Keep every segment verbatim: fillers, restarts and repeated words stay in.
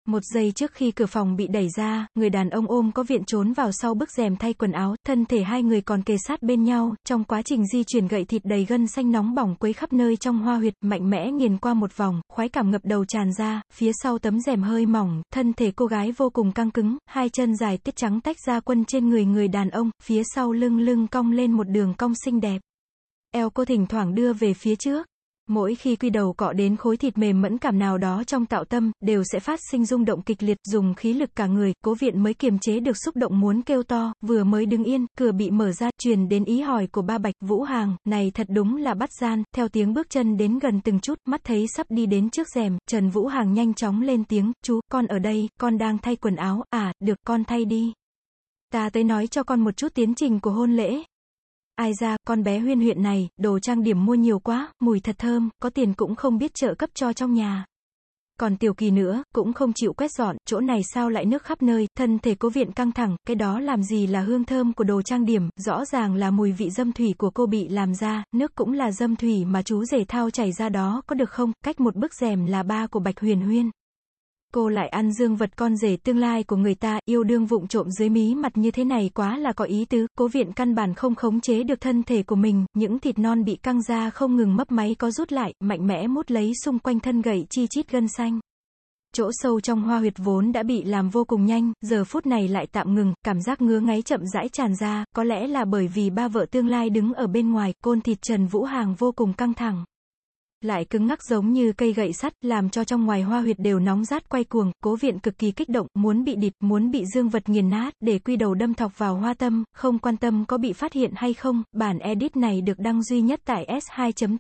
Một giây trước khi cửa phòng bị đẩy ra, người đàn ông ôm có viện trốn vào sau bức rèm thay quần áo, thân thể hai người còn kề sát bên nhau, trong quá trình di chuyển gậy thịt đầy gân xanh nóng bỏng quấy khắp nơi trong hoa huyệt, mạnh mẽ nghiền qua một vòng, khoái cảm ngập đầu tràn ra, phía sau tấm rèm hơi mỏng, thân thể cô gái vô cùng căng cứng, hai chân dài tiết trắng tách ra quân trên người người đàn ông, phía sau lưng lưng cong lên một đường cong xinh đẹp. Eo cô thỉnh thoảng đưa về phía trước. Mỗi khi quy đầu cọ đến khối thịt mềm mẫn cảm nào đó trong tạo tâm, đều sẽ phát sinh rung động kịch liệt, dùng khí lực cả người, Cố Viện mới kiềm chế được xúc động muốn kêu to, vừa mới đứng yên, cửa bị mở ra, truyền đến ý hỏi của ba Bạch, Vũ Hàng, này thật đúng là bắt gian, theo tiếng bước chân đến gần từng chút, mắt thấy sắp đi đến trước rèm, Trần Vũ Hàng nhanh chóng lên tiếng, chú, con ở đây, con đang thay quần áo, à, được con thay đi. Ta tới nói cho con một chút tiến trình của hôn lễ. Ai ra, con bé Huyên huyện này, đồ trang điểm mua nhiều quá, mùi thật thơm, có tiền cũng không biết trợ cấp cho trong nhà. Còn Tiểu Kỳ nữa, cũng không chịu quét dọn, chỗ này sao lại nước khắp nơi, thân thể Cố Viện căng thẳng, cái đó làm gì là hương thơm của đồ trang điểm, rõ ràng là mùi vị dâm thủy của cô bị làm ra, nước cũng là dâm thủy mà chú rể thao chảy ra đó, có được không, cách một bức rèm là ba của Bạch Huyền Huyên. Cô lại ăn dương vật con rể tương lai của người ta, yêu đương vụng trộm dưới mí mặt như thế này quá là có ý tứ, Cố Viện căn bản không khống chế được thân thể của mình, những thịt non bị căng ra không ngừng mấp máy có rút lại, mạnh mẽ mút lấy xung quanh thân gậy chi chít gân xanh. Chỗ sâu trong hoa huyệt vốn đã bị làm vô cùng nhanh, giờ phút này lại tạm ngừng, cảm giác ngứa ngáy chậm rãi tràn ra, có lẽ là bởi vì ba vợ tương lai đứng ở bên ngoài, côn thịt Trần Vũ Hàng vô cùng căng thẳng. Lại cứng ngắc giống như cây gậy sắt, làm cho trong ngoài hoa huyệt đều nóng rát quay cuồng, Cố Viện cực kỳ kích động, muốn bị địt, muốn bị dương vật nghiền nát, để quy đầu đâm thọc vào hoa tâm, không quan tâm có bị phát hiện hay không, bản edit này được đăng duy nhất tại s hai chấm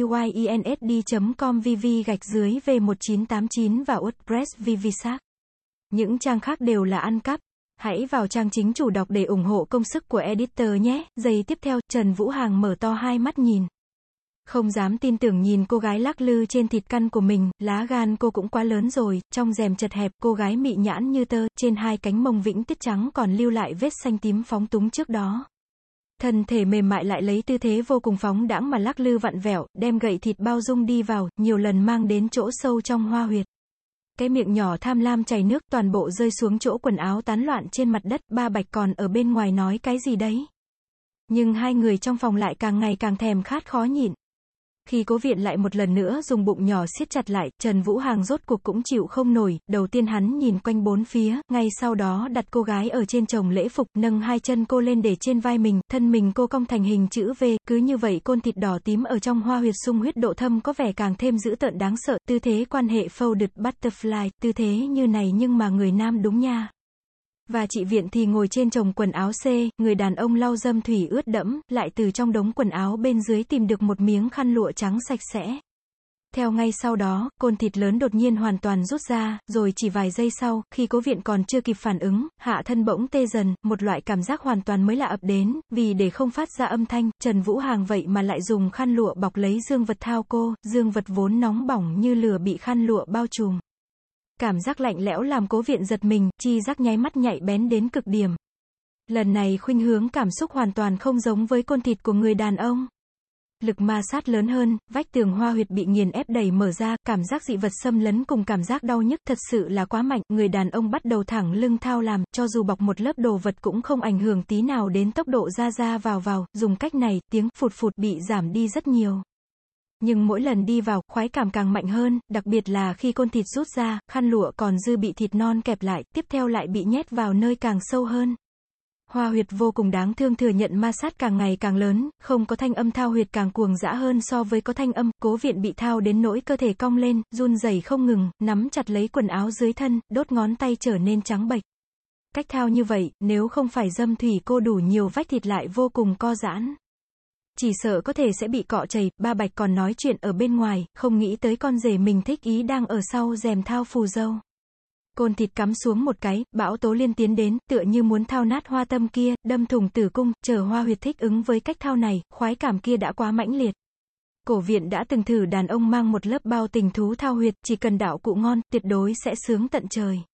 tiyensd chấm com vv gạch dưới v một chín tám chín và WordPress vvsac. Những trang khác đều là ăn cắp. Hãy vào trang chính chủ đọc để ủng hộ công sức của editor nhé. Giây tiếp theo, Trần Vũ Hàng mở to hai mắt nhìn. Không dám tin tưởng nhìn cô gái lắc lư trên thịt căn của mình, lá gan cô cũng quá lớn rồi, trong rèm chật hẹp, cô gái mị nhãn như tơ, trên hai cánh mông vĩnh tiết trắng còn lưu lại vết xanh tím phóng túng trước đó. Thân thể mềm mại lại lấy tư thế vô cùng phóng đãng mà lắc lư vặn vẹo, đem gậy thịt bao dung đi vào, nhiều lần mang đến chỗ sâu trong hoa huyệt. Cái miệng nhỏ tham lam chảy nước toàn bộ rơi xuống chỗ quần áo tán loạn trên mặt đất, ba Bạch còn ở bên ngoài nói cái gì đấy. Nhưng hai người trong phòng lại càng ngày càng thèm khát khó nhịn. Khi Cố Viện lại một lần nữa dùng bụng nhỏ siết chặt lại, Trần Vũ Hàng rốt cuộc cũng chịu không nổi, đầu tiên hắn nhìn quanh bốn phía, ngay sau đó đặt cô gái ở trên chồng lễ phục, nâng hai chân cô lên để trên vai mình, thân mình cô cong thành hình chữ V, cứ như vậy côn thịt đỏ tím ở trong hoa huyệt sung huyết độ thâm có vẻ càng thêm dữ tợn đáng sợ, tư thế quan hệ folded butterfly, tư thế như này nhưng mà người nam đúng nha. Và chị Viện thì ngồi trên chồng quần áo C, người đàn ông lau dâm thủy ướt đẫm, lại từ trong đống quần áo bên dưới tìm được một miếng khăn lụa trắng sạch sẽ. Theo ngay sau đó, côn thịt lớn đột nhiên hoàn toàn rút ra, rồi chỉ vài giây sau, khi Cố Viện còn chưa kịp phản ứng, hạ thân bỗng tê dần, một loại cảm giác hoàn toàn mới lạ ập đến, vì để không phát ra âm thanh, Trần Vũ Hàng vậy mà lại dùng khăn lụa bọc lấy dương vật thao cô, dương vật vốn nóng bỏng như lửa bị khăn lụa bao trùm. Cảm giác lạnh lẽo làm Cố Viện giật mình, chi giác nháy mắt nhạy bén đến cực điểm. Lần này khuynh hướng cảm xúc hoàn toàn không giống với côn thịt của người đàn ông. Lực ma sát lớn hơn, vách tường hoa huyệt bị nghiền ép đẩy mở ra, cảm giác dị vật xâm lấn cùng cảm giác đau nhức thật sự là quá mạnh, người đàn ông bắt đầu thẳng lưng thao làm, cho dù bọc một lớp đồ vật cũng không ảnh hưởng tí nào đến tốc độ ra ra vào vào, dùng cách này, tiếng phụt phụt bị giảm đi rất nhiều. Nhưng mỗi lần đi vào, khoái cảm càng mạnh hơn, đặc biệt là khi côn thịt rút ra, khăn lụa còn dư bị thịt non kẹp lại, tiếp theo lại bị nhét vào nơi càng sâu hơn. Hoa huyệt vô cùng đáng thương thừa nhận ma sát càng ngày càng lớn, không có thanh âm thao huyệt càng cuồng dã hơn so với có thanh âm, Cố Viện bị thao đến nỗi cơ thể cong lên, run rẩy không ngừng, nắm chặt lấy quần áo dưới thân, đốt ngón tay trở nên trắng bệch. Cách thao như vậy, nếu không phải dâm thủy cô đủ nhiều vách thịt lại vô cùng co giãn. Chỉ sợ có thể sẽ bị cọ chảy, ba Bạch còn nói chuyện ở bên ngoài, không nghĩ tới con rể mình thích ý đang ở sau rèm thao phù dâu. Côn thịt cắm xuống một cái, bão tố liên tiến đến, tựa như muốn thao nát hoa tâm kia, đâm thủng tử cung, chờ hoa huyệt thích ứng với cách thao này, khoái cảm kia đã quá mãnh liệt. Cổ Viện đã từng thử đàn ông mang một lớp bao tình thú thao huyệt, chỉ cần đạo cụ ngon, tuyệt đối sẽ sướng tận trời.